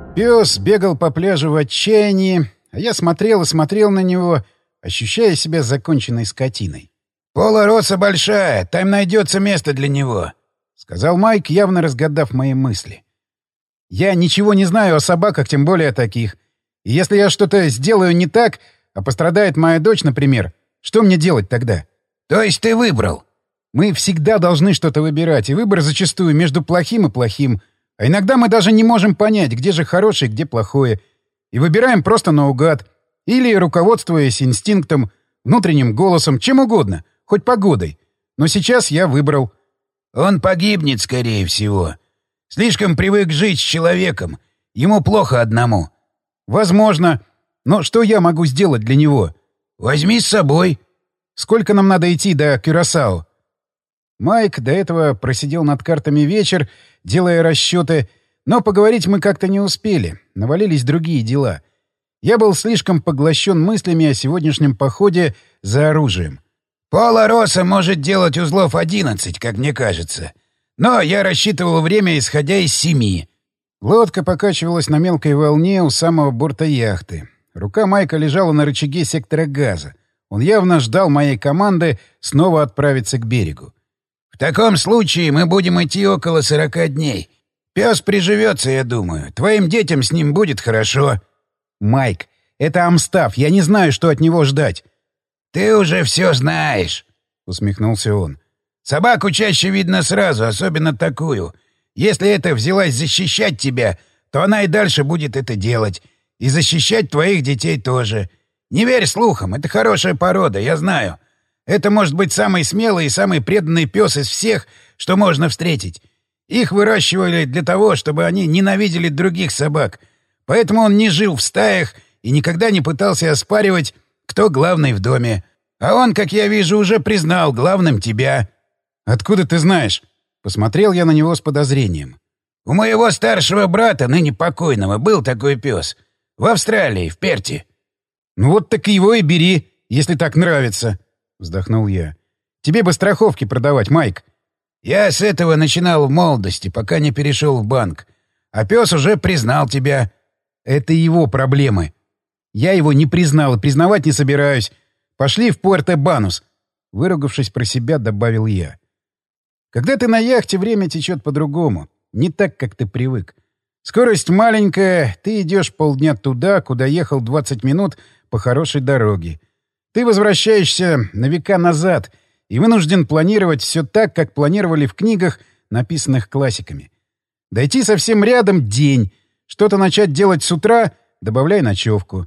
Пес бегал по пляжу в отчаянии, а я смотрел и смотрел на него, ощущая себя законченной скотиной. «Пола роса большая, там найдется место для него», — сказал Майк, явно разгадав мои мысли. «Я ничего не знаю о собаках, тем более о таких. И если я что-то сделаю не так, а пострадает моя дочь, например, что мне делать тогда?» «То есть ты выбрал?» «Мы всегда должны что-то выбирать, и выбор зачастую между плохим и плохим. А иногда мы даже не можем понять, где же хорошее, где плохое. И выбираем просто наугад. Или руководствуясь инстинктом, внутренним голосом, чем угодно, хоть погодой. Но сейчас я выбрал». «Он погибнет, скорее всего. Слишком привык жить с человеком. Ему плохо одному». «Возможно. Но что я могу сделать для него?» «Возьми с собой». «Сколько нам надо идти до Кюрасао?» Майк до этого просидел над картами вечер, делая расчеты, но поговорить мы как-то не успели, навалились другие дела. Я был слишком поглощен мыслями о сегодняшнем походе за оружием. «Пола роса может делать узлов 11, как мне кажется. Но я рассчитывал время, исходя из 7». Лодка покачивалась на мелкой волне у самого борта яхты. Рука Майка лежала на рычаге сектора газа. Он явно ждал моей команды снова отправиться к берегу. «В таком случае мы будем идти около 40 дней. Пес приживется, я думаю. Твоим детям с ним будет хорошо». «Майк, это Амстав. Я не знаю, что от него ждать». «Ты уже все знаешь», — усмехнулся он. «Собаку чаще видно сразу, особенно такую. Если эта взялась защищать тебя, то она и дальше будет это делать. И защищать твоих детей тоже. Не верь слухам, это хорошая порода, я знаю. Это может быть самый смелый и самый преданный пес из всех, что можно встретить. Их выращивали для того, чтобы они ненавидели других собак. Поэтому он не жил в стаях и никогда не пытался оспаривать, кто главный в доме. А он, как я вижу, уже признал главным тебя». «Откуда ты знаешь?» Посмотрел я на него с подозрением. «У моего старшего брата, ныне покойного, был такой пес. В Австралии, в Перте». «Ну вот так его и бери, если так нравится», — вздохнул я. «Тебе бы страховки продавать, Майк». «Я с этого начинал в молодости, пока не перешел в банк. А пес уже признал тебя». «Это его проблемы. Я его не признал и признавать не собираюсь. Пошли в Пуэрто-Банус», — выругавшись про себя, добавил я. Когда ты на яхте, время течет по-другому. Не так, как ты привык. Скорость маленькая, ты идешь полдня туда, куда ехал 20 минут по хорошей дороге. Ты возвращаешься на века назад и вынужден планировать все так, как планировали в книгах, написанных классиками. Дойти совсем рядом — день. Что-то начать делать с утра — добавляй ночевку.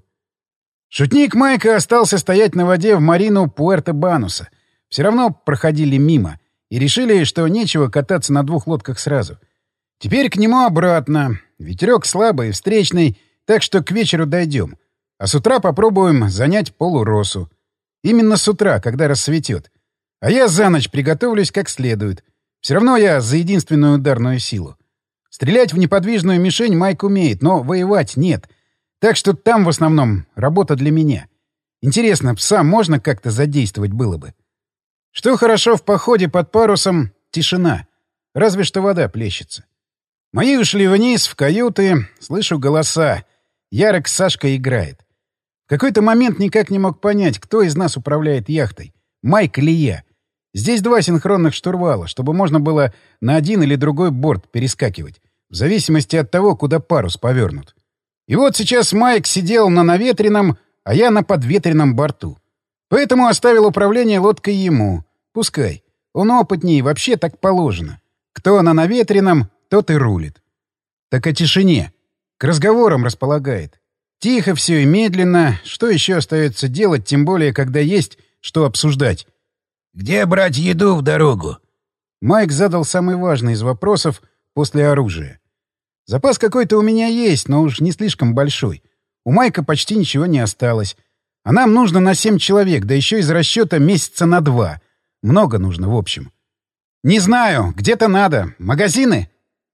Шутник Майка остался стоять на воде в марину Пуэрто-Бануса. Все равно проходили мимо и решили, что нечего кататься на 2 лодках сразу. Теперь к нему обратно. Ветерок слабый и встречный, так что к вечеру дойдем. А с утра попробуем занять полуросу. Именно с утра, когда рассветет. А я за ночь приготовлюсь как следует. Все равно я за единственную ударную силу. Стрелять в неподвижную мишень Майк умеет, но воевать нет. Так что там в основном работа для меня. Интересно, пса можно как-то задействовать было бы? Что хорошо в походе под парусом — тишина. Разве что вода плещется. Мои ушли вниз, в каюты, слышу голоса. Ярик с Сашкой играет. В какой-то момент никак не мог понять, кто из нас управляет яхтой. Майк или я. Здесь 2 синхронных штурвала, чтобы можно было на один или другой борт перескакивать, в зависимости от того, куда парус повернут. И вот сейчас Майк сидел на наветренном, а я на подветренном борту. Поэтому оставил управление лодкой ему. Пускай. Он опытнее, и вообще так положено. Кто на наветренном, тот и рулит. Так о тишине. К разговорам располагает. Тихо все и медленно. Что еще остается делать, тем более, когда есть что обсуждать? «Где брать еду в дорогу?» Майк задал самый важный из вопросов после оружия. Запас какой-то у меня есть, но уж не слишком большой. У Майка почти ничего не осталось. А нам нужно на 7 человек, да еще из расчета месяца на 2. Много нужно, в общем. Не знаю, где-то надо. Магазины?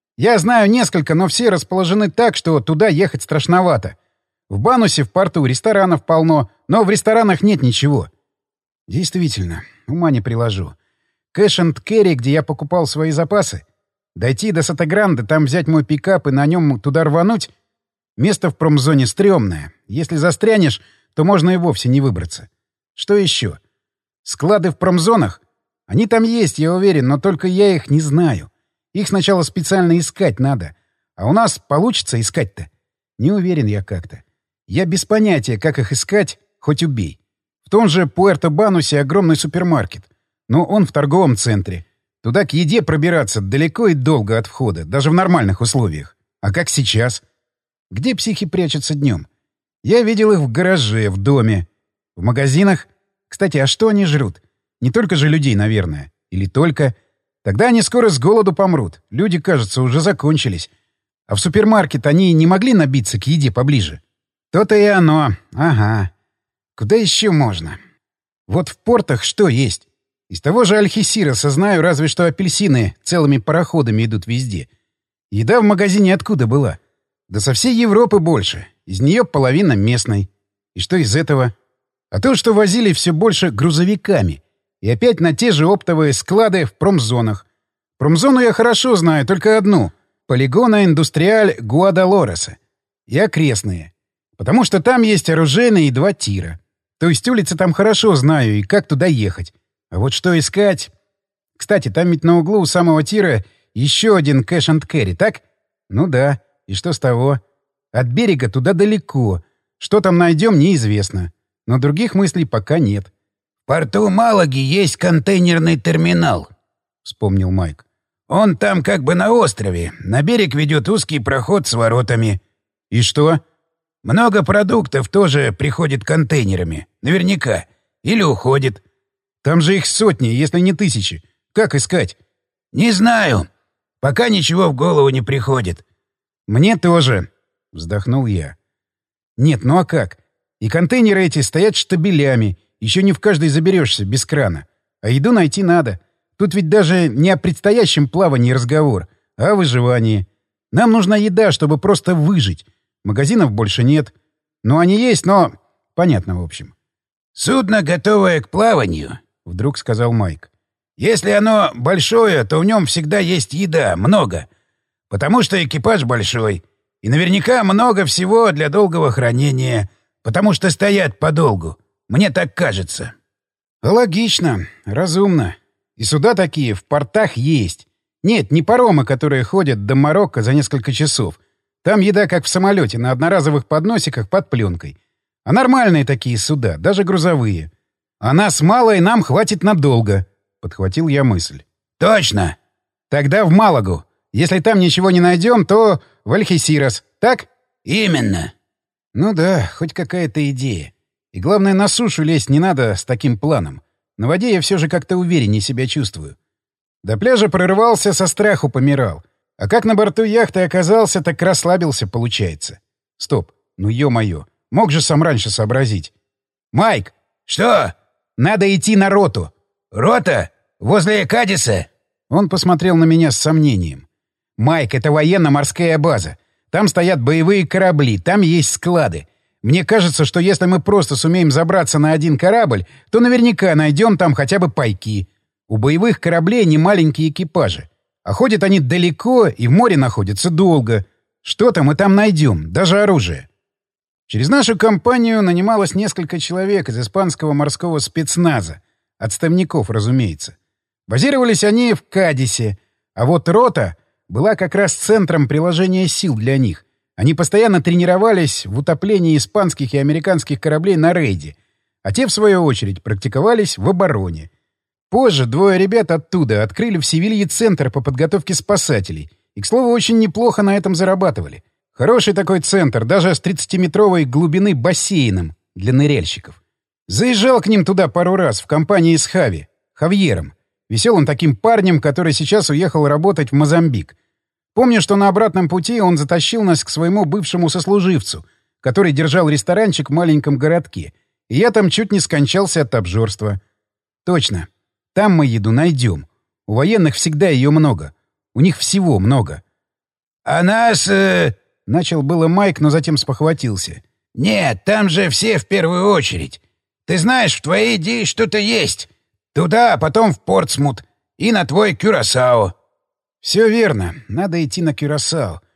Я знаю несколько, но все расположены так, что туда ехать страшновато. В Банусе, в порту, ресторанов полно, но в ресторанах нет ничего. Действительно, ума не приложу. Кэш энд Керри, где я покупал свои запасы? Дойти до Сатагранды, там взять мой пикап и на нем туда рвануть? Место в промзоне стрёмное. Если застрянешь, то можно и вовсе не выбраться. Что еще? Склады в промзонах? Они там есть, я уверен, но только я их не знаю. Их сначала специально искать надо. А у нас получится искать-то? Не уверен я как-то. Я без понятия, как их искать, хоть убей. В том же Пуэрто-Банусе огромный супермаркет. Но он в торговом центре. Туда к еде пробираться далеко и долго от входа, даже в нормальных условиях. А как сейчас? Где психи прячутся днем? Я видел их в гараже, в доме. В магазинах? Кстати, а что они жрут? Не только же людей, наверное. Или только... Тогда они скоро с голоду помрут. Люди, кажется, уже закончились. А в супермаркет они не могли набиться к еде поближе? То-то и оно. Ага. Куда еще можно? Вот в портах что есть? Из того же Альхесироса знаю, разве что апельсины целыми пароходами идут везде. Еда в магазине откуда была? Да со всей Европы больше. Из нее половина местной. И что из этого? А то, что возили все больше грузовиками. И опять на те же оптовые склады в промзонах. Промзону я хорошо знаю, только одну. Полигона Индустриаль Гуадалореса. И окрестные. Потому что там есть оружейные и 2 тира. То есть улицы там хорошо знаю и как туда ехать. А вот что искать... Кстати, там ведь на углу у самого тира еще один кэш-энд-кэрри, так? Ну да. И что с того? От берега туда далеко. Что там найдем, неизвестно. Но других мыслей пока нет. — В порту Малаги есть контейнерный терминал, — вспомнил Майк. — Он там как бы на острове. На берег ведет узкий проход с воротами. — И что? — Много продуктов тоже приходит контейнерами. Наверняка. Или уходит. — Там же их сотни, если не тысячи. Как искать? — Не знаю. Пока ничего в голову не приходит. — Мне тоже, — вздохнул я. — Нет, ну а как? И контейнеры эти стоят штабелями. Еще не в каждой заберешься без крана. А еду найти надо. Тут ведь даже не о предстоящем плавании разговор, а о выживании. Нам нужна еда, чтобы просто выжить. Магазинов больше нет. Ну, они есть, но... Понятно, в общем. — Судно, готовое к плаванию, — вдруг сказал Майк. — Если оно большое, то в нем всегда есть еда, много. Потому что экипаж большой. И наверняка много всего для долгого хранения. Потому что стоят подолгу. Мне так кажется. — Логично. Разумно. И суда такие в портах есть. Нет, не паромы, которые ходят до Марокко за несколько часов. Там еда как в самолете, на одноразовых подносиках под пленкой. А нормальные такие суда, даже грузовые. А нас мало, и нам хватит надолго. Подхватил я мысль. — Точно! — Тогда в Малагу. Если там ничего не найдем, то в Альхесирос. Так? — Именно. — Ну да, хоть какая-то идея. И главное, на сушу лезть не надо с таким планом. На воде я все же как-то увереннее себя чувствую. До пляжа прорывался, со страху помирал. А как на борту яхты оказался, так расслабился, получается. Стоп, ну ё-моё, мог же сам раньше сообразить. «Майк!» «Что?» «Надо идти на роту». «Рота? Возле Кадиса?» Он посмотрел на меня с сомнением. «Майк, это военно-морская база. Там стоят боевые корабли, там есть склады. Мне кажется, что если мы просто сумеем забраться на один корабль, то наверняка найдем там хотя бы пайки. У боевых кораблей не маленькие экипажи. А ходят они далеко и в море находятся долго. Что-то мы там найдем, даже оружие». Через нашу компанию нанималось несколько человек из испанского морского спецназа. Отставников, разумеется. Базировались они в Кадисе. А вот рота была как раз центром приложения сил для них. Они постоянно тренировались в утоплении испанских и американских кораблей на рейде. А те, в свою очередь, практиковались в обороне. Позже 2 ребят оттуда открыли в Севилье центр по подготовке спасателей. И, к слову, очень неплохо на этом зарабатывали. Хороший такой центр, даже с 30-метровой глубины бассейном для ныряльщиков. Заезжал к ним туда пару раз в компании с Хавьером. Веселым таким парнем, который сейчас уехал работать в Мозамбик. Помню, что на обратном пути он затащил нас к своему бывшему сослуживцу, который держал ресторанчик в маленьком городке. И я там чуть не скончался от обжорства. Точно. Там мы еду найдем. У военных всегда ее много. У них всего много. — А нас... Начал было Майк, но затем спохватился. — Нет, там же все в первую очередь. Ты знаешь, в твоей идее что-то есть. Туда, а потом в Портсмут. И на твой Кюрасао. — Все верно. Надо идти на Кюрасао.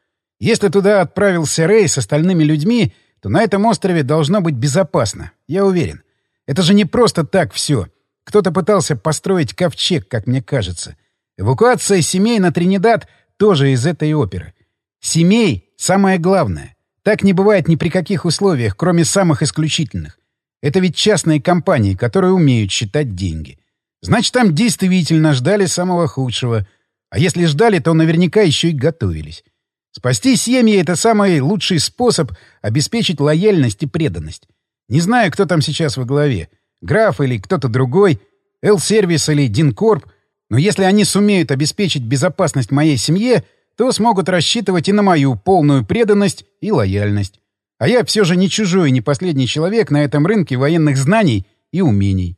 Если туда отправился Рэй с остальными людьми, то на этом острове должно быть безопасно, я уверен. Это же не просто так все. Кто-то пытался построить ковчег, как мне кажется. Эвакуация семей на Тринидад тоже из этой оперы. Семей — самое главное. Так не бывает ни при каких условиях, кроме самых исключительных. Это ведь частные компании, которые умеют считать деньги. Значит, там действительно ждали самого худшего. А если ждали, то наверняка еще и готовились. Спасти семьи — это самый лучший способ обеспечить лояльность и преданность. Не знаю, кто там сейчас во главе. Граф или кто-то другой, Эл-сервис или Динкорп. Но если они сумеют обеспечить безопасность моей семье, то смогут рассчитывать и на мою полную преданность и лояльность. А я все же не чужой и не последний человек на этом рынке военных знаний и умений.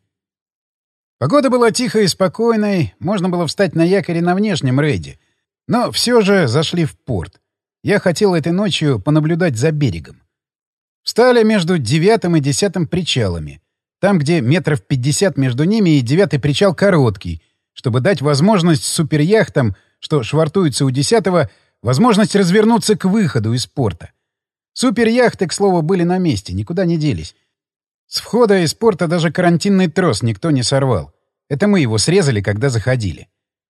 Погода была тихой и спокойной, можно было встать на якоре на внешнем рейде. Но все же зашли в порт. Я хотел этой ночью понаблюдать за берегом. Встали между 9-м и 10-м причалами. Там, где метров 50 между ними, и 9-й причал короткий, чтобы дать возможность суперяхтам, что швартуются у 10-го, возможность развернуться к выходу из порта. Суперяхты, к слову, были на месте, никуда не делись. С входа из порта даже карантинный трос никто не сорвал. Это мы его срезали, когда заходили.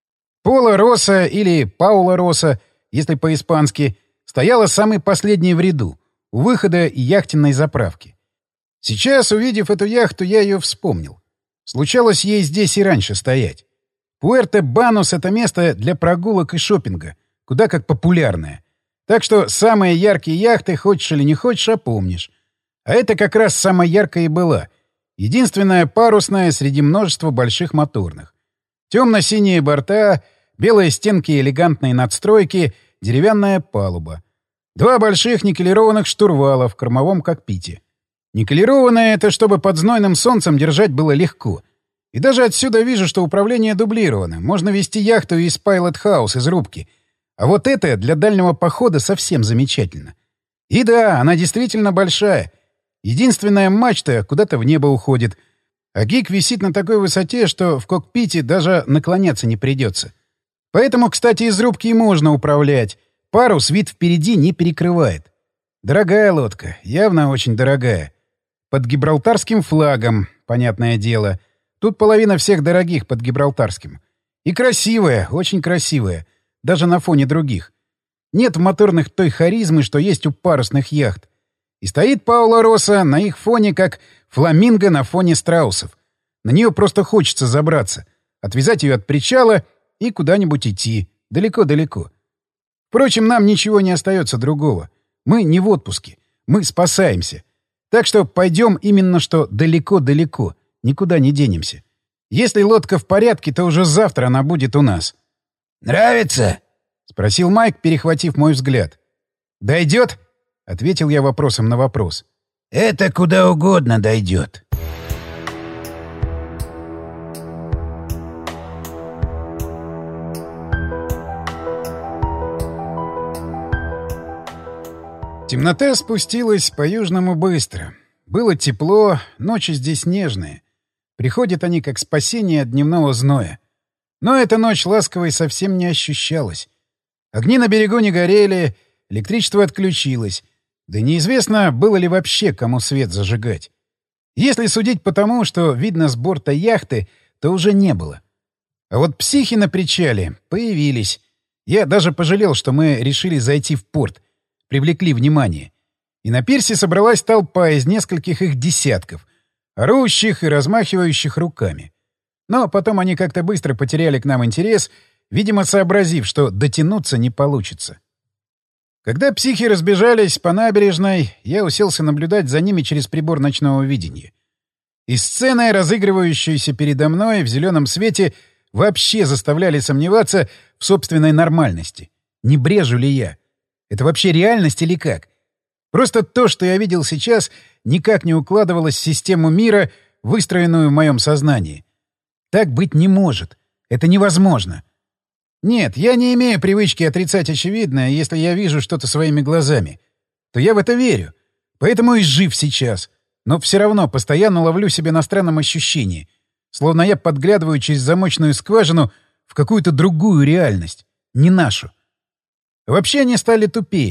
Пола Росса или Паула Росса, если по-испански, стояла самый последний в ряду, у выхода и яхтенной заправки. Сейчас, увидев эту яхту, я ее вспомнил. Случалось ей здесь и раньше стоять. Пуэрто-Банус — это место для прогулок и шопинга, куда как популярное. Так что самые яркие яхты, хочешь или не хочешь, а помнишь. А это как раз самая яркая и была. Единственная парусная среди множества больших моторных. Темно-синие борта, белые стенки элегантной надстройки, деревянная палуба. 2 больших никелированных штурвала в кормовом кокпите. Никелированное — это чтобы под знойным солнцем держать было легко. И даже отсюда вижу, что управление дублировано. Можно вести яхту из Pilot House, из рубки. А вот это для дальнего похода совсем замечательно. И да, она действительно большая. Единственная мачта куда-то в небо уходит. А гик висит на такой высоте, что в кокпите даже наклоняться не придется. Поэтому, кстати, из рубки и можно управлять. Парус вид впереди не перекрывает. Дорогая лодка, явно очень дорогая. Под гибралтарским флагом, понятное дело. Тут половина всех дорогих под гибралтарским. И красивая, очень красивая. Даже на фоне других. Нет в моторных той харизмы, что есть у парусных яхт. И стоит Паула Росса на их фоне, как фламинго на фоне страусов. На нее просто хочется забраться, отвязать ее от причала и куда-нибудь идти. Далеко-далеко. Впрочем, нам ничего не остается другого. Мы не в отпуске. Мы спасаемся. Так что пойдем именно что далеко-далеко. Никуда не денемся. Если лодка в порядке, то уже завтра она будет у нас. «Нравится?» — спросил Майк, перехватив мой взгляд. «Дойдет?» — ответил я вопросом на вопрос. «Это куда угодно дойдет». Темнота спустилась по-южному быстро. Было тепло, ночи здесь нежные. Приходят они как спасение от дневного зноя. Но эта ночь ласковой совсем не ощущалась. Огни на берегу не горели, электричество отключилось. Да неизвестно, было ли вообще кому свет зажигать. Если судить по тому, что видно с борта яхты, то уже не было. А вот психи на причале появились. Я даже пожалел, что мы решили зайти в порт. Привлекли внимание. И на пирсе собралась толпа из нескольких их десятков, орущих и размахивающих руками. Но потом они как-то быстро потеряли к нам интерес, видимо, сообразив, что дотянуться не получится. Когда психи разбежались по набережной, я уселся наблюдать за ними через прибор ночного видения. И сцены, разыгрывающиеся передо мной в зеленом свете, вообще заставляли сомневаться в собственной нормальности. Не брежу ли я? Это вообще реальность или как? Просто то, что я видел сейчас, никак не укладывалось в систему мира, выстроенную в моем сознании. Так быть не может. Это невозможно. Нет, я не имею привычки отрицать очевидное, если я вижу что-то своими глазами. То я в это верю. Поэтому и жив сейчас. Но все равно постоянно ловлю себя на странном ощущении. Словно я подглядываю через замочную скважину в какую-то другую реальность. Не нашу. Вообще они стали тупее.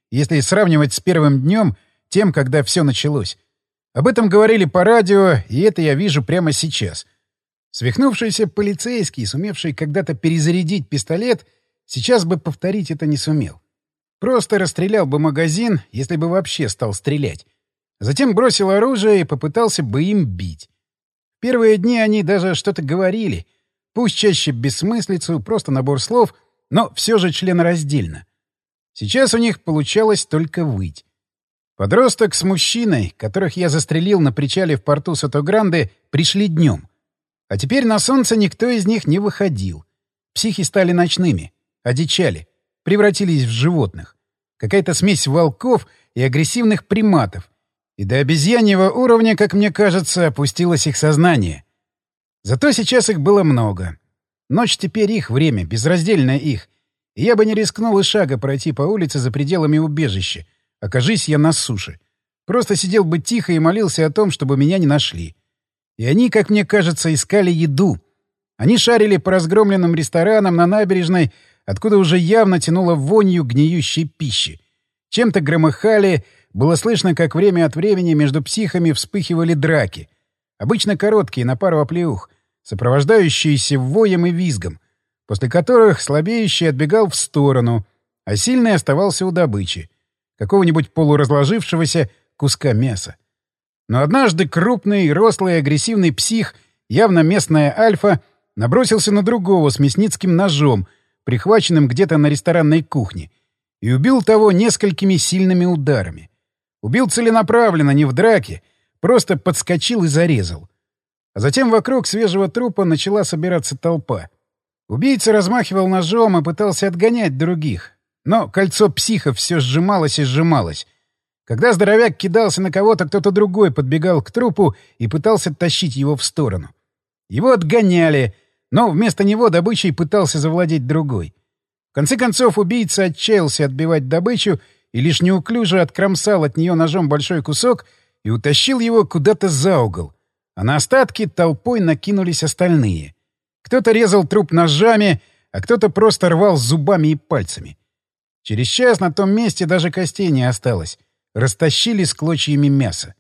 если сравнивать с первым днем, тем, когда все началось. Об этом говорили по радио, и это я вижу прямо сейчас. Свихнувшийся полицейский, сумевший когда-то перезарядить пистолет, сейчас бы повторить это не сумел. Просто расстрелял бы магазин, если бы вообще стал стрелять. Затем бросил оружие и попытался бы им бить. В первые дни они даже что-то говорили, пусть чаще бессмыслицу, просто набор слов, но все же членораздельно. Сейчас у них получалось только выть. Подросток с мужчиной, которых я застрелил на причале в порту Сото-Гранде, пришли днем. А теперь на солнце никто из них не выходил. Психи стали ночными, одичали, превратились в животных. Какая-то смесь волков и агрессивных приматов. И до обезьяньего уровня, как мне кажется, опустилось их сознание. Зато сейчас их было много. Ночь теперь их время, безраздельно их. И я бы не рискнул и шага пройти по улице за пределами убежища. Окажись я на суше. Просто сидел бы тихо и молился о том, чтобы меня не нашли. И они, как мне кажется, искали еду. Они шарили по разгромленным ресторанам на набережной, откуда уже явно тянуло вонью гниющей пищи. Чем-то громыхали, было слышно, как время от времени между психами вспыхивали драки. Обычно короткие, на пару оплеух, сопровождающиеся воем и визгом, после которых слабеющий отбегал в сторону, а сильный оставался у добычи, какого-нибудь полуразложившегося куска мяса. Но однажды крупный, рослый, агрессивный псих, явно местная альфа, набросился на другого с мясницким ножом, прихваченным где-то на ресторанной кухне, и убил того несколькими сильными ударами. Убил целенаправленно, не в драке, просто подскочил и зарезал. А затем вокруг свежего трупа начала собираться толпа. Убийца размахивал ножом и пытался отгонять других, но кольцо психов все сжималось и сжималось. Когда здоровяк кидался на кого-то, кто-то другой подбегал к трупу и пытался тащить его в сторону. Его отгоняли, но вместо него добычей пытался завладеть другой. В конце концов, убийца отчаялся отбивать добычу и лишь неуклюже откромсал от нее ножом большой кусок и утащил его куда-то за угол. А на остатки толпой накинулись остальные. Кто-то резал труп ножами, а кто-то просто рвал зубами и пальцами. Через час на том месте даже костей не осталось. Растащили с клочьями мяса.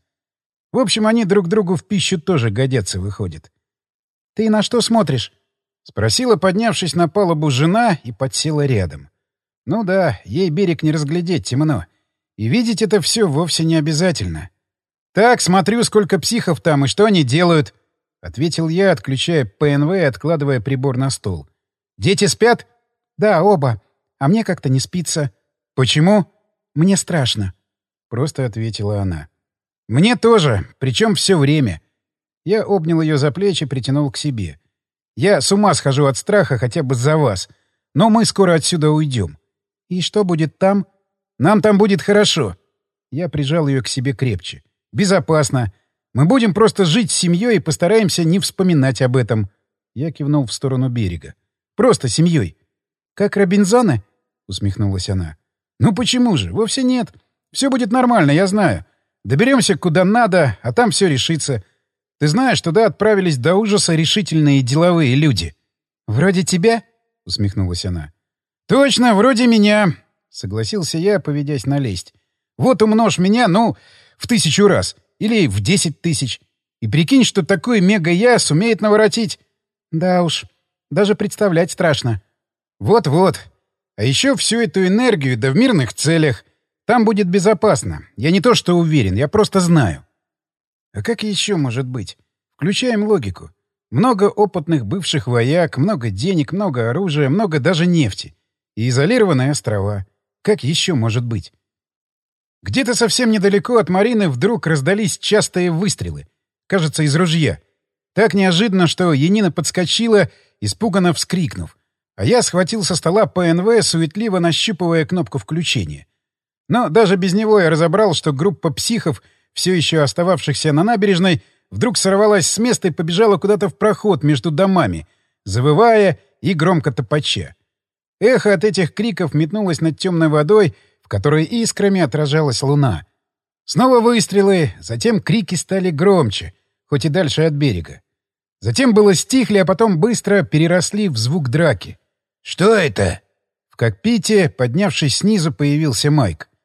В общем, они друг другу в пищу тоже годятся, выходит. — Ты на что смотришь? — спросила, поднявшись на палубу, жена и подсела рядом. Ну да, ей берег не разглядеть, темно. И видеть это все вовсе не обязательно. — Так, смотрю, сколько психов там и что они делают, — ответил я, отключая ПНВ и откладывая прибор на стол. — Дети спят? — Да, оба. А мне как-то не спится. — Почему? — Мне страшно. — просто ответила она. «Мне тоже, причем все время». Я обнял ее за плечи, притянул к себе. «Я с ума схожу от страха хотя бы за вас. Но мы скоро отсюда уйдем». «И что будет там?» «Нам там будет хорошо». Я прижал ее к себе крепче. «Безопасно. Мы будем просто жить с семьей и постараемся не вспоминать об этом». Я кивнул в сторону берега. «Просто семьей». «Как Робинзоны?» — усмехнулась она. «Ну почему же? Вовсе нет. Все будет нормально, я знаю. Доберемся куда надо, а там все решится. Ты знаешь, туда отправились до ужаса решительные деловые люди». «Вроде тебя?» — усмехнулась она. «Точно, вроде меня», — согласился я, поведясь налезть. «Вот умножь меня, ну, в 1000 раз. Или в 10 000. И прикинь, что такой мега-я сумеет наворотить». «Да уж, даже представлять страшно». «Вот-вот. А еще всю эту энергию, да в мирных целях. Там будет безопасно. Я не то что уверен, я просто знаю». А как еще может быть? Включаем логику. Много опытных бывших вояк, много денег, много оружия, много даже нефти. И изолированные острова. Как еще может быть? Где-то совсем недалеко от Марины вдруг раздались частые выстрелы. Кажется, из ружья. Так неожиданно, что Янина подскочила, испуганно вскрикнув. А я схватил со стола ПНВ, суетливо нащупывая кнопку включения. Но даже без него я разобрал, что группа психов, все еще остававшихся на набережной, вдруг сорвалась с места и побежала куда-то в проход между домами, завывая и громко топача. Эхо от этих криков метнулось над темной водой, в которой искрами отражалась луна. Снова выстрелы, затем крики стали громче, хоть и дальше от берега. Затем было стихли, а потом быстро переросли в звук драки. «Что это?» В кокпите, поднявшись снизу, появился Майк.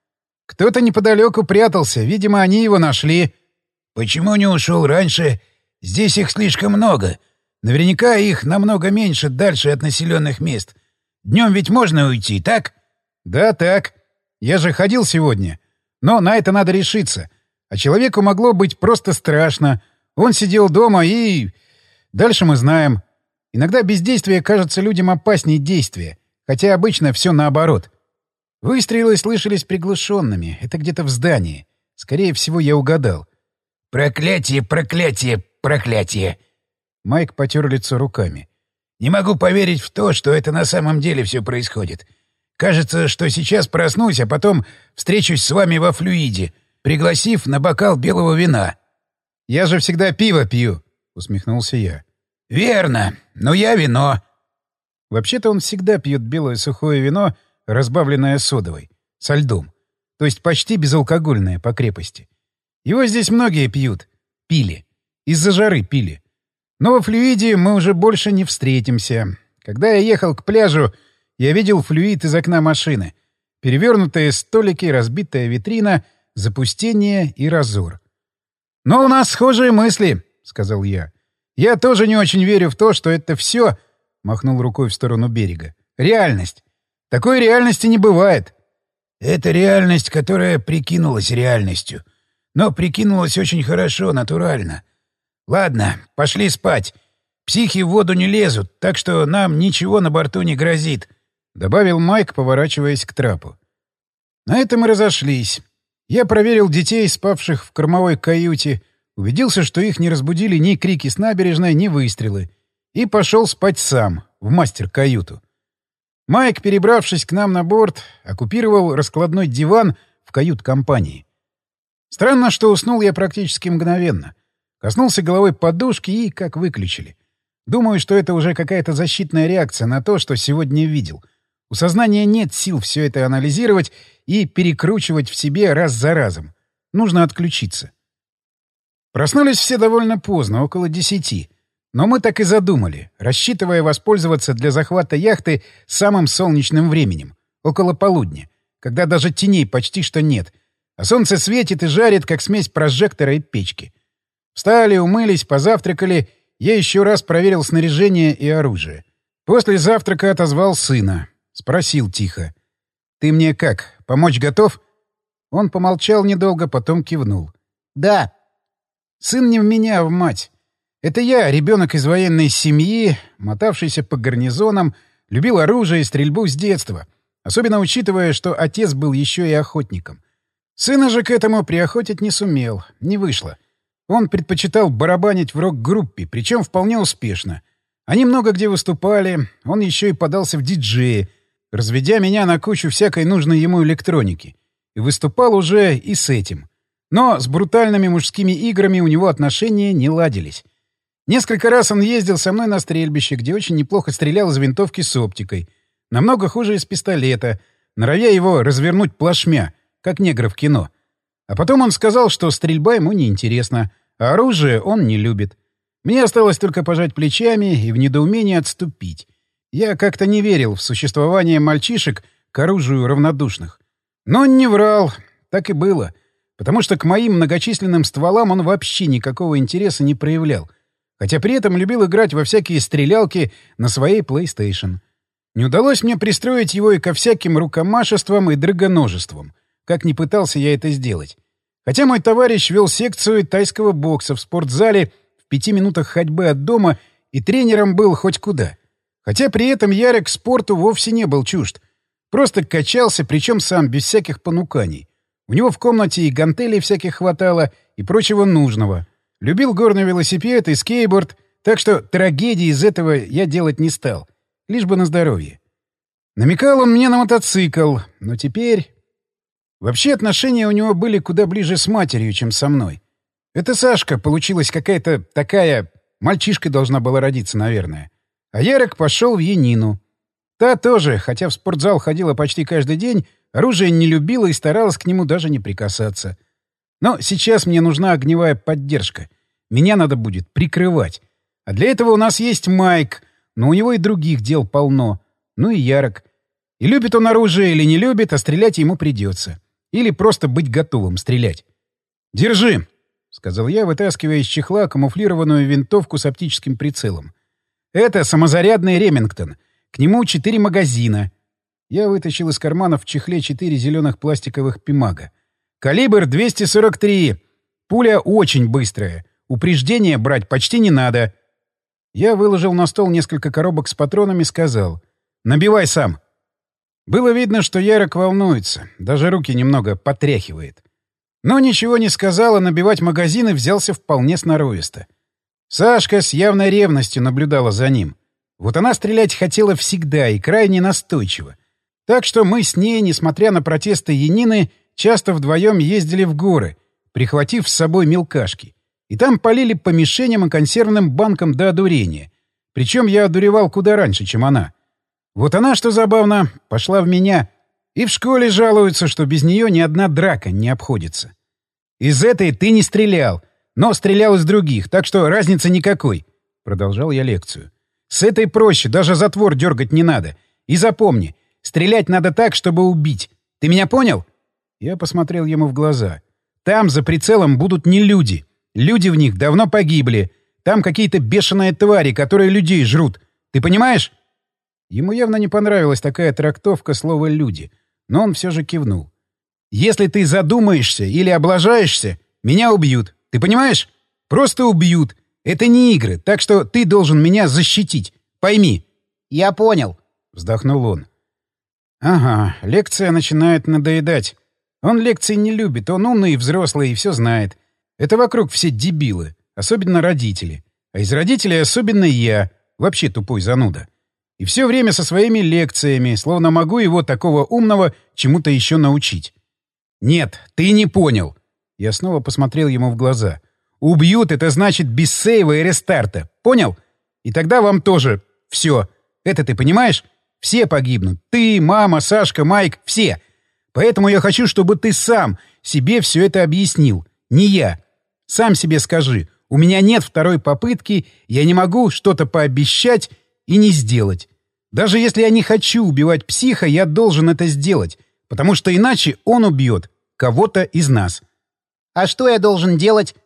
Кто-то неподалеку прятался, видимо, они его нашли. Почему не ушел раньше? Здесь их слишком много. Наверняка их намного меньше дальше от населенных мест. Днем ведь можно уйти, так? Да, так. Я же ходил сегодня. Но на это надо решиться. А человеку могло быть просто страшно. Он сидел дома и... Дальше мы знаем. Иногда бездействие кажется людям опаснее действия. Хотя обычно все наоборот. Выстрелы слышались приглушенными. Это где-то в здании. Скорее всего, я угадал. «Проклятие, проклятие, проклятие!» Майк потер лицо руками. «Не могу поверить в то, что это на самом деле все происходит. Кажется, что сейчас проснусь, а потом встречусь с вами во флюиде, пригласив на бокал белого вина». «Я же всегда пиво пью», — усмехнулся я. «Верно, но я вино». Вообще-то он всегда пьет белое сухое вино, разбавленное содовой, со льдом. То есть почти безалкогольное по крепости. Его здесь многие пьют. Пили. Из-за жары пили. Но во флюиде мы уже больше не встретимся. Когда я ехал к пляжу, я видел флюид из окна машины. Перевернутые столики, разбитая витрина, запустение и разор. «Но у нас схожие мысли», — сказал я. «Я тоже не очень верю в то, что это все...» — махнул рукой в сторону берега. «Реальность. Такой реальности не бывает». «Это реальность, которая прикинулась реальностью. Но прикинулась очень хорошо, натурально. Ладно, пошли спать. Психи в воду не лезут, так что нам ничего на борту не грозит», — добавил Майк, поворачиваясь к трапу. На этом мы разошлись. Я проверил детей, спавших в кормовой каюте, убедился, что их не разбудили ни крики с набережной, ни выстрелы, и пошел спать сам, в мастер-каюту. Майк, перебравшись к нам на борт, оккупировал раскладной диван в кают-компании. Странно, что уснул я практически мгновенно. Коснулся головой подушки и как выключили. Думаю, что это уже какая-то защитная реакция на то, что сегодня видел. У сознания нет сил все это анализировать и перекручивать в себе раз за разом. Нужно отключиться. Проснулись все довольно поздно, около 10. Но мы так и задумали, рассчитывая воспользоваться для захвата яхты самым солнечным временем, около полудня, когда даже теней почти что нет, а солнце светит и жарит, как смесь прожектора и печки. Встали, умылись, позавтракали, я еще раз проверил снаряжение и оружие. После завтрака отозвал сына. Спросил тихо. «Ты мне как, помочь готов?» Он помолчал недолго, потом кивнул. «Да». Сын не в меня, а в мать. Это я, ребенок из военной семьи, мотавшийся по гарнизонам, любил оружие и стрельбу с детства, особенно учитывая, что отец был еще и охотником. Сына же к этому приохотить не сумел, не вышло. Он предпочитал барабанить в рок-группе, причем вполне успешно. Они много где выступали, он еще и подался в диджеи, разведя меня на кучу всякой нужной ему электроники. И выступал уже и с этим. Но с брутальными мужскими играми у него отношения не ладились. Несколько раз он ездил со мной на стрельбище, где очень неплохо стрелял из винтовки с оптикой. Намного хуже из пистолета, норовя его развернуть плашмя, как негры в кино. А потом он сказал, что стрельба ему неинтересна, а оружие он не любит. Мне осталось только пожать плечами и в недоумении отступить. Я как-то не верил в существование мальчишек к оружию равнодушных. Но он не врал, так и было. Потому что к моим многочисленным стволам он вообще никакого интереса не проявлял. Хотя при этом любил играть во всякие стрелялки на своей PlayStation. Не удалось мне пристроить его и ко всяким рукомашествам и драгоножествам, как ни пытался я это сделать. Хотя мой товарищ вел секцию тайского бокса в спортзале в 5 минутах ходьбы от дома и тренером был хоть куда. Хотя при этом Ярик спорту вовсе не был чужд. Просто качался, причем сам, без всяких понуканий. У него в комнате и гантелей всяких хватало, и прочего нужного. Любил горный велосипед и скейтборд, так что трагедии из этого я делать не стал. Лишь бы на здоровье. Намекал он мне на мотоцикл, но теперь... Вообще отношения у него были куда ближе с матерью, чем со мной. Это Сашка получилась какая-то такая... Мальчишкой должна была родиться, наверное. А Ярик пошел в Янину. Та тоже, хотя в спортзал ходила почти каждый день, оружие не любила и старалась к нему даже не прикасаться. Но сейчас мне нужна огневая поддержка. Меня надо будет прикрывать. А для этого у нас есть Майк, но у него и других дел полно. Ну и Ярик. И любит он оружие или не любит, а стрелять ему придется. Или просто быть готовым стрелять. «Держи!» — сказал я, вытаскивая из чехла камуфлированную винтовку с оптическим прицелом. «Это самозарядный Ремингтон. К нему 4 магазина». Я вытащил из кармана в чехле 4 зеленых пластиковых пимага. «Калибр 243. Пуля очень быстрая. Упреждение брать почти не надо». Я выложил на стол несколько коробок с патронами и сказал: «Набивай сам». Было видно, что Ярок волнуется, даже руки немного потряхивает. Но ничего не сказал, а набивать магазины взялся вполне сноровисто. Сашка с явной ревностью наблюдала за ним. Вот она стрелять хотела всегда и крайне настойчиво. Так что мы с ней, несмотря на протесты Янины, часто вдвоем ездили в горы, прихватив с собой мелкашки. И там полили по мишеням и консервным банкам до одурения. Причем я одуревал куда раньше, чем она. Вот она, что забавно, пошла в меня. И в школе жалуются, что без нее ни одна драка не обходится. «Из этой ты не стрелял, но стрелял из других, так что разницы никакой», — продолжал я лекцию. «С этой проще, даже затвор дергать не надо. И запомни, стрелять надо так, чтобы убить. Ты меня понял?» Я посмотрел ему в глаза. «Там за прицелом будут не люди. Люди в них давно погибли. Там какие-то бешеные твари, которые людей жрут. Ты понимаешь?» Ему явно не понравилась такая трактовка слова «люди», но он все же кивнул. «Если ты задумаешься или облажаешься, меня убьют. Ты понимаешь? Просто убьют. Это не игры, так что ты должен меня защитить. Пойми». «Я понял», — вздохнул он. «Ага, лекция начинает надоедать. Он лекции не любит, он умный и взрослый и все знает. Это вокруг все дебилы, особенно родители. А из родителей особенно я, вообще тупой зануда. И все время со своими лекциями, словно могу его, такого умного, чему-то еще научить. Нет, ты не понял». Я снова посмотрел ему в глаза. «Убьют — это значит без сейва и рестарта. Понял? И тогда вам тоже все. Это ты понимаешь? Все погибнут. Ты, мама, Сашка, Майк — все. Поэтому я хочу, чтобы ты сам себе все это объяснил. Не я. Сам себе скажи. У меня нет второй попытки, я не могу что-то пообещать и не сделать. Даже если я не хочу убивать психа, я должен это сделать, потому что иначе он убьет кого-то из нас». «А что я должен делать?»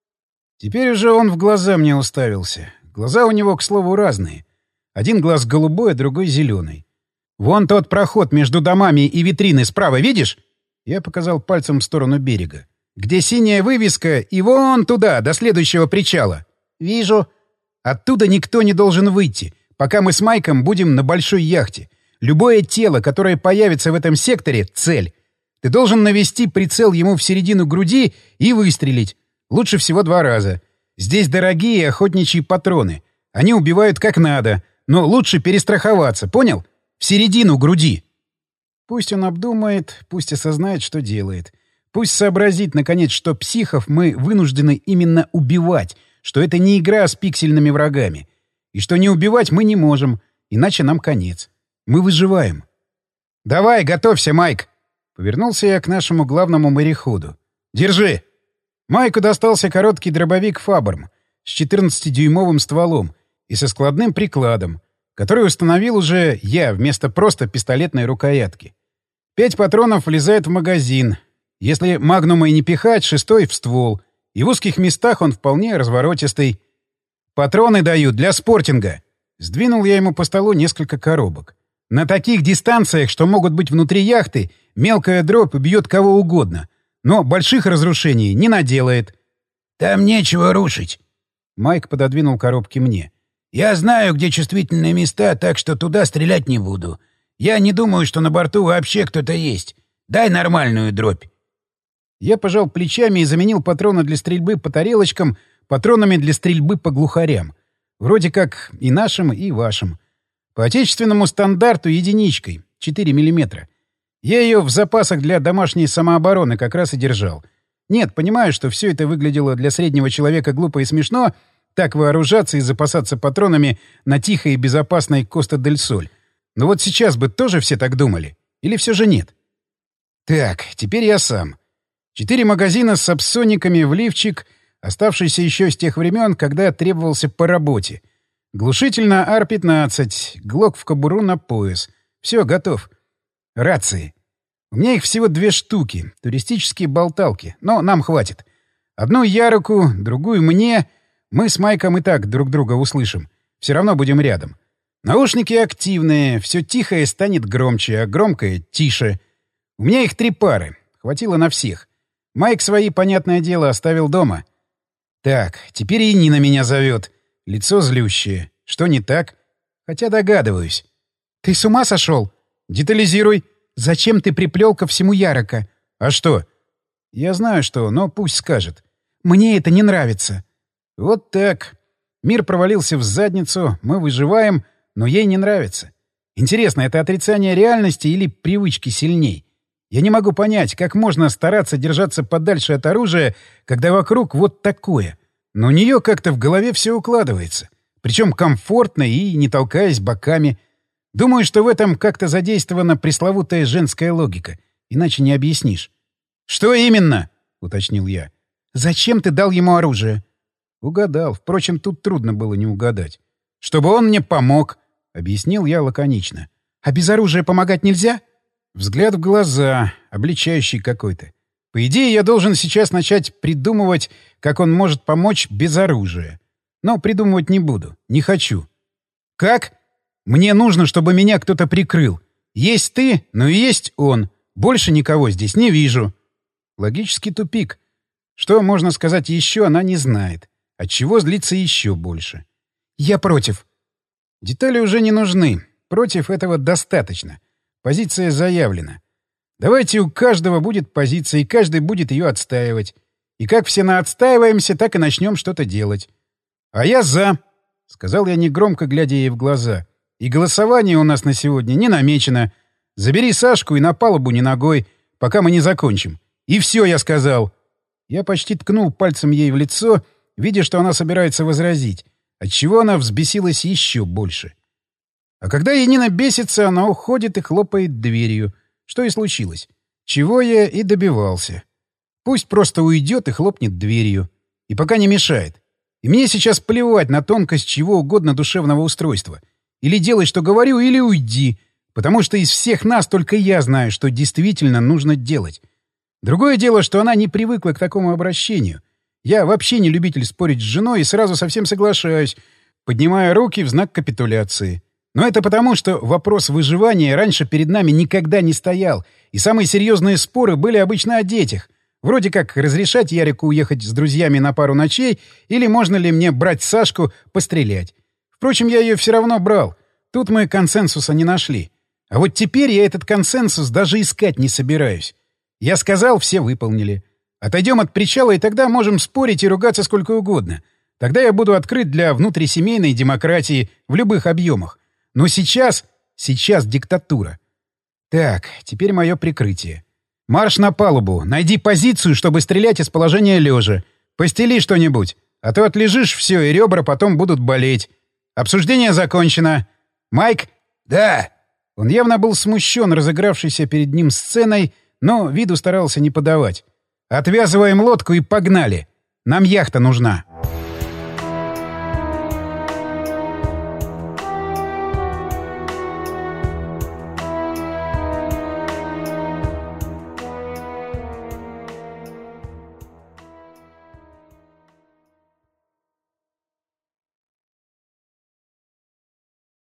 Теперь уже он в глаза мне уставился. Глаза у него, к слову, разные. Один глаз голубой, а другой зеленый. «Вон тот проход между домами и витриной справа, видишь?» Я показал пальцем в сторону берега. «Где синяя вывеска, и вон туда, до следующего причала». «Вижу». «Оттуда никто не должен выйти, пока мы с Майком будем на большой яхте. Любое тело, которое появится в этом секторе — цель. Ты должен навести прицел ему в середину груди и выстрелить. Лучше всего 2 раза. Здесь дорогие охотничьи патроны. Они убивают как надо, но лучше перестраховаться, понял? В середину груди». Пусть он обдумает, пусть осознает, что делает. Пусть сообразит, наконец, что психов мы вынуждены именно убивать, что это не игра с пиксельными врагами. И что не убивать мы не можем, иначе нам конец. Мы выживаем. «Давай, готовься, Майк!» Повернулся я к нашему главному мореходу. «Держи!» Майку достался короткий дробовик «Фаберм» с 14-дюймовым стволом и со складным прикладом, который установил уже я вместо просто пистолетной рукоятки. 5 патронов влезает в магазин. Если магнума и не пихать, 6-й в ствол. И в узких местах он вполне разворотистый. «Патроны дают для спортинга!» Сдвинул я ему по столу несколько коробок. «На таких дистанциях, что могут быть внутри яхты, мелкая дробь убьет кого угодно. Но больших разрушений не наделает». «Там нечего рушить». Майк пододвинул коробки мне. «Я знаю, где чувствительные места, так что туда стрелять не буду. Я не думаю, что на борту вообще кто-то есть. Дай нормальную дробь». Я пожал плечами и заменил патроны для стрельбы по тарелочкам патронами для стрельбы по глухарям. Вроде как и нашим, и вашим. По отечественному стандарту единичкой, 4 мм. Я ее в запасах для домашней самообороны как раз и держал. Нет, понимаю, что все это выглядело для среднего человека глупо и смешно, так вооружаться и запасаться патронами на тихой и безопасной Коста-дель-Соль. Но вот сейчас бы тоже все так думали? Или все же нет? Так, теперь я сам. 4 магазина с сапсониками в лифчик, оставшийся еще с тех времен, когда требовался по работе. Глушитель на Ар-15, глок в кобуру на пояс. Все, готов. Рации. У меня их всего 2 штуки, туристические болталки, но нам хватит. Одну Ярику, другую мне. Мы с Майком и так друг друга услышим. Все равно будем рядом. Наушники активные, все тихое станет громче, а громкое — тише. У меня их 3 пары, хватило на всех. Майк свои, понятное дело, оставил дома. Так, теперь и Нина меня зовет. Лицо злющее. Что не так? Хотя догадываюсь. «Ты с ума сошел?» «Детализируй». «Зачем ты приплел ко всему Ярика?» «А что?» «Я знаю что, но пусть скажет». «Мне это не нравится». Вот так. Мир провалился в задницу, мы выживаем, но ей не нравится. Интересно, это отрицание реальности или привычки сильней? Я не могу понять, как можно стараться держаться подальше от оружия, когда вокруг вот такое. Но у нее как-то в голове все укладывается. Причем комфортно и не толкаясь боками. Думаю, что в этом как-то задействована пресловутая женская логика. Иначе не объяснишь. «Что именно?» — уточнил я. «Зачем ты дал ему оружие?» Угадал. Впрочем, тут трудно было не угадать. «Чтобы он мне помог», — объяснил я лаконично. «А без оружия помогать нельзя?» Взгляд в глаза, обличающий какой-то. По идее, я должен сейчас начать придумывать, как он может помочь без оружия. Но придумывать не буду. Не хочу. «Как?» «Мне нужно, чтобы меня кто-то прикрыл. Есть ты, но и есть он. Больше никого здесь не вижу». Логический тупик. Что можно сказать еще, она не знает. Отчего злиться еще больше. «Я против». Детали уже не нужны. Против этого достаточно. Позиция заявлена. Давайте у каждого будет позиция, и каждый будет ее отстаивать. И как все наотстаиваемся, так и начнем что-то делать. «А я за», — сказал я негромко, глядя ей в глаза. «И голосование у нас на сегодня не намечено. Забери Сашку и на палубу не ногой, пока мы не закончим. И все, я сказал». Я почти ткнул пальцем ей в лицо, видя, что она собирается возразить, отчего она взбесилась еще больше. А когда Янина бесится, она уходит и хлопает дверью. Что и случилось. Чего я и добивался. Пусть просто уйдет и хлопнет дверью. И пока не мешает. И мне сейчас плевать на тонкость чего угодно душевного устройства. Или делай, что говорю, или уйди. Потому что из всех нас только я знаю, что действительно нужно делать. Другое дело, что она не привыкла к такому обращению. Я вообще не любитель спорить с женой и сразу совсем соглашаюсь, поднимая руки в знак капитуляции. Но это потому, что вопрос выживания раньше перед нами никогда не стоял, и самые серьезные споры были обычно о детях. Вроде как разрешать Ярику уехать с друзьями на пару ночей, или можно ли мне брать Сашку пострелять. Впрочем, я ее все равно брал. Тут мы консенсуса не нашли. А вот теперь я этот консенсус даже искать не собираюсь. Я сказал, все выполнили. Отойдем от причала, и тогда можем спорить и ругаться сколько угодно. Тогда я буду открыт для внутрисемейной демократии в любых объемах. Но сейчас диктатура. Так, теперь мое прикрытие. Марш на палубу, найди позицию, чтобы стрелять из положения лежа. Постели что-нибудь, а то отлежишь все, и ребра потом будут болеть. Обсуждение закончено. Майк? Да. Он явно был смущен разыгравшейся перед ним сценой, но виду старался не подавать. Отвязываем лодку и погнали. Нам яхта нужна.